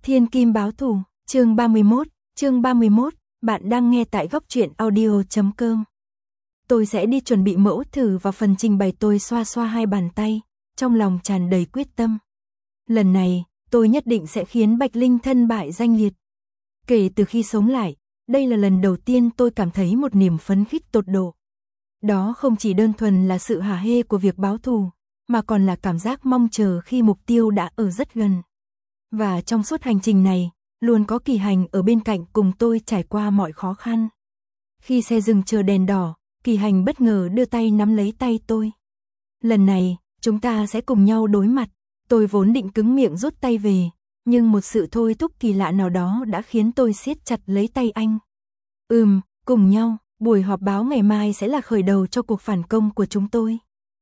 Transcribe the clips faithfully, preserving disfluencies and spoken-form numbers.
Thiên Kim báo thù, chương ba mươi mốt, chương ba mươi mốt, bạn đang nghe tại góc truyện audio chấm com. Tôi sẽ đi chuẩn bị mẫu thử và phần trình bày. Tôi xoa xoa hai bàn tay, trong lòng tràn đầy quyết tâm. Lần này, tôi nhất định sẽ khiến Bạch Linh thân bại danh liệt. Kể từ khi sống lại, đây là lần đầu tiên tôi cảm thấy một niềm phấn khích tột độ. Đó không chỉ đơn thuần là sự hả hê của việc báo thù, mà còn là cảm giác mong chờ khi mục tiêu đã ở rất gần. Và trong suốt hành trình này, luôn có Kỳ Hành ở bên cạnh cùng tôi trải qua mọi khó khăn. Khi xe dừng chờ đèn đỏ, Kỳ Hành bất ngờ đưa tay nắm lấy tay tôi. Lần này, chúng ta sẽ cùng nhau đối mặt. Tôi vốn định cứng miệng rút tay về, nhưng một sự thôi thúc kỳ lạ nào đó đã khiến tôi siết chặt lấy tay anh. Ừm, cùng nhau, buổi họp báo ngày mai sẽ là khởi đầu cho cuộc phản công của chúng tôi.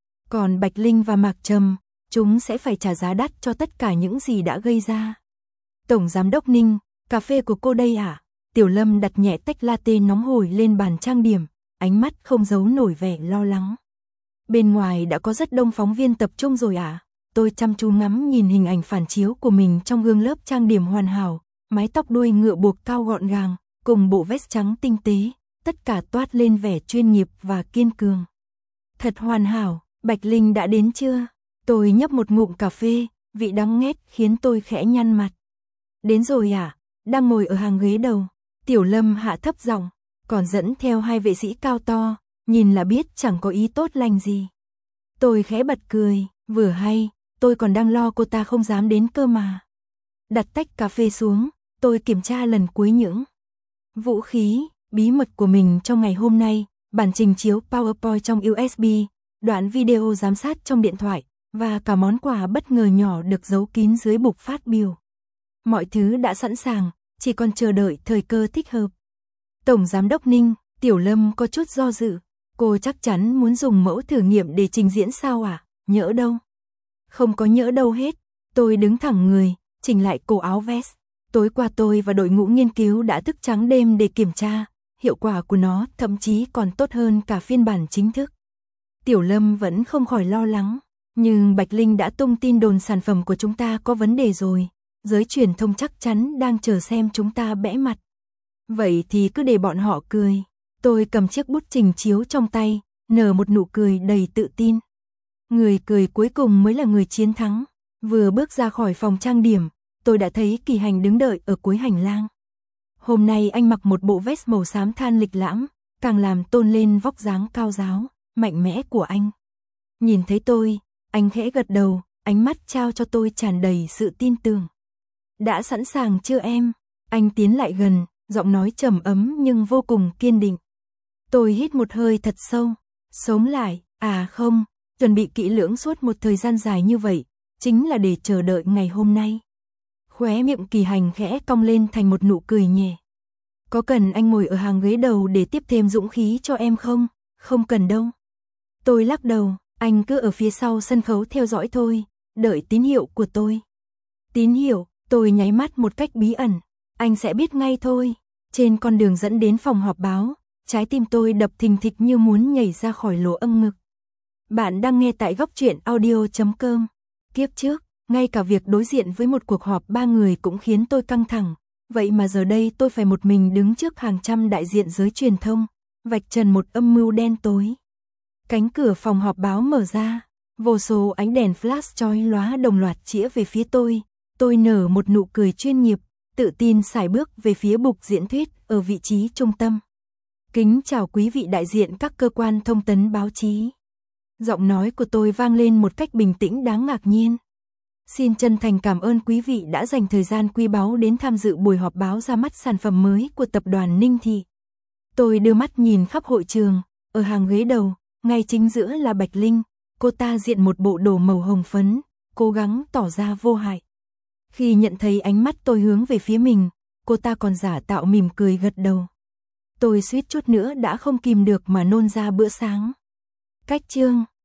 Còn Bạch Linh và Mạc Trầm, chúng sẽ phải trả giá đắt cho tất cả những gì đã gây ra. Tổng Giám đốc Ninh, cà phê của cô đây à? Tiểu Lâm đặt nhẹ tách latte nóng hổi lên bàn trang điểm, ánh mắt không giấu nổi vẻ lo lắng. Bên ngoài đã có rất đông phóng viên tập trung rồi à? Tôi chăm chú ngắm nhìn hình ảnh phản chiếu của mình trong gương lớp trang điểm hoàn hảo, mái tóc đuôi ngựa buộc cao gọn gàng, cùng bộ vest trắng tinh tế, tất cả toát lên vẻ chuyên nghiệp và kiên cường. Thật hoàn hảo. Bạch Linh đã đến chưa? Tôi nhấp một ngụm cà phê, vị đắng nghét khiến tôi khẽ nhăn mặt. Đến rồi à? Đang ngồi ở hàng ghế đầu. Tiểu Lâm hạ thấp giọng, còn dẫn theo hai vệ sĩ cao to, nhìn là biết chẳng có ý tốt lành gì. Tôi khẽ bật cười, vừa hay, tôi còn đang lo cô ta không dám đến cơ mà. Đặt tách cà phê xuống, tôi kiểm tra lần cuối những vũ khí, bí mật của mình trong ngày hôm nay, bản trình chiếu PowerPoint trong u ét bê, đoạn video giám sát trong điện thoại, và cả món quà bất ngờ nhỏ được giấu kín dưới bục phát biểu. Mọi thứ đã sẵn sàng, chỉ còn chờ đợi thời cơ thích hợp. Tổng Giám đốc Ninh, Tiểu Lâm có chút do dự. Cô chắc chắn muốn dùng mẫu thử nghiệm để trình diễn sao à? Nhỡ đâu? Không có nhỡ đâu hết. Tôi đứng thẳng người, chỉnh lại cổ áo vest. Tối qua tôi và đội ngũ nghiên cứu đã thức trắng đêm để kiểm tra. Hiệu quả của nó thậm chí còn tốt hơn cả phiên bản chính thức. Tiểu Lâm vẫn không khỏi lo lắng. Nhưng Bạch Linh đã tung tin đồn sản phẩm của chúng ta có vấn đề rồi. Giới truyền thông chắc chắn đang chờ xem chúng ta bẽ mặt. Vậy thì cứ để bọn họ cười. Tôi cầm chiếc bút trình chiếu trong tay, nở một nụ cười đầy tự tin. Người cười cuối cùng mới là người chiến thắng. Vừa bước ra khỏi phòng trang điểm, tôi đã thấy Kỳ Hành đứng đợi ở cuối hành lang. Hôm nay anh mặc một bộ vest màu xám than lịch lãm, càng làm tôn lên vóc dáng cao ráo, mạnh mẽ của anh. Nhìn thấy tôi, anh khẽ gật đầu, ánh mắt trao cho tôi tràn đầy sự tin tưởng. Đã sẵn sàng chưa em? Anh tiến lại gần, giọng nói trầm ấm nhưng vô cùng kiên định. Tôi hít một hơi thật sâu, sống lại, à không, chuẩn bị kỹ lưỡng suốt một thời gian dài như vậy, chính là để chờ đợi ngày hôm nay. Khóe miệng Kỳ Hành khẽ cong lên thành một nụ cười nhẹ. Có cần anh ngồi ở hàng ghế đầu để tiếp thêm dũng khí cho em không? Không cần đâu. Tôi lắc đầu, anh cứ ở phía sau sân khấu theo dõi thôi, đợi tín hiệu của tôi. Tín hiệu, tôi nháy mắt một cách bí ẩn, anh sẽ biết ngay thôi. Trên con đường dẫn đến phòng họp báo, trái tim tôi đập thình thịch như muốn nhảy ra khỏi lỗ âm ngực. Bạn đang nghe tại góc truyện audio chấm com. Kiếp trước, ngay cả việc đối diện với một cuộc họp ba người cũng khiến tôi căng thẳng. Vậy mà giờ đây tôi phải một mình đứng trước hàng trăm đại diện giới truyền thông, vạch trần một âm mưu đen tối. Cánh cửa phòng họp báo mở ra, vô số ánh đèn flash chói lóa đồng loạt chĩa về phía tôi. Tôi nở một nụ cười chuyên nghiệp, tự tin sải bước về phía bục diễn thuyết ở vị trí trung tâm. Kính chào quý vị đại diện các cơ quan thông tấn báo chí. Giọng nói của tôi vang lên một cách bình tĩnh đáng ngạc nhiên. Xin chân thành cảm ơn quý vị đã dành thời gian quý báu đến tham dự buổi họp báo ra mắt sản phẩm mới của tập đoàn Ninh Thị. Tôi đưa mắt nhìn khắp hội trường, ở hàng ghế đầu, ngay chính giữa là Bạch Linh, cô ta diện một bộ đồ màu hồng phấn, cố gắng tỏ ra vô hại. Khi nhận thấy ánh mắt tôi hướng về phía mình, cô ta còn giả tạo mỉm cười gật đầu. Tôi suýt chút nữa đã không kìm được mà nôn ra bữa sáng. Cách chương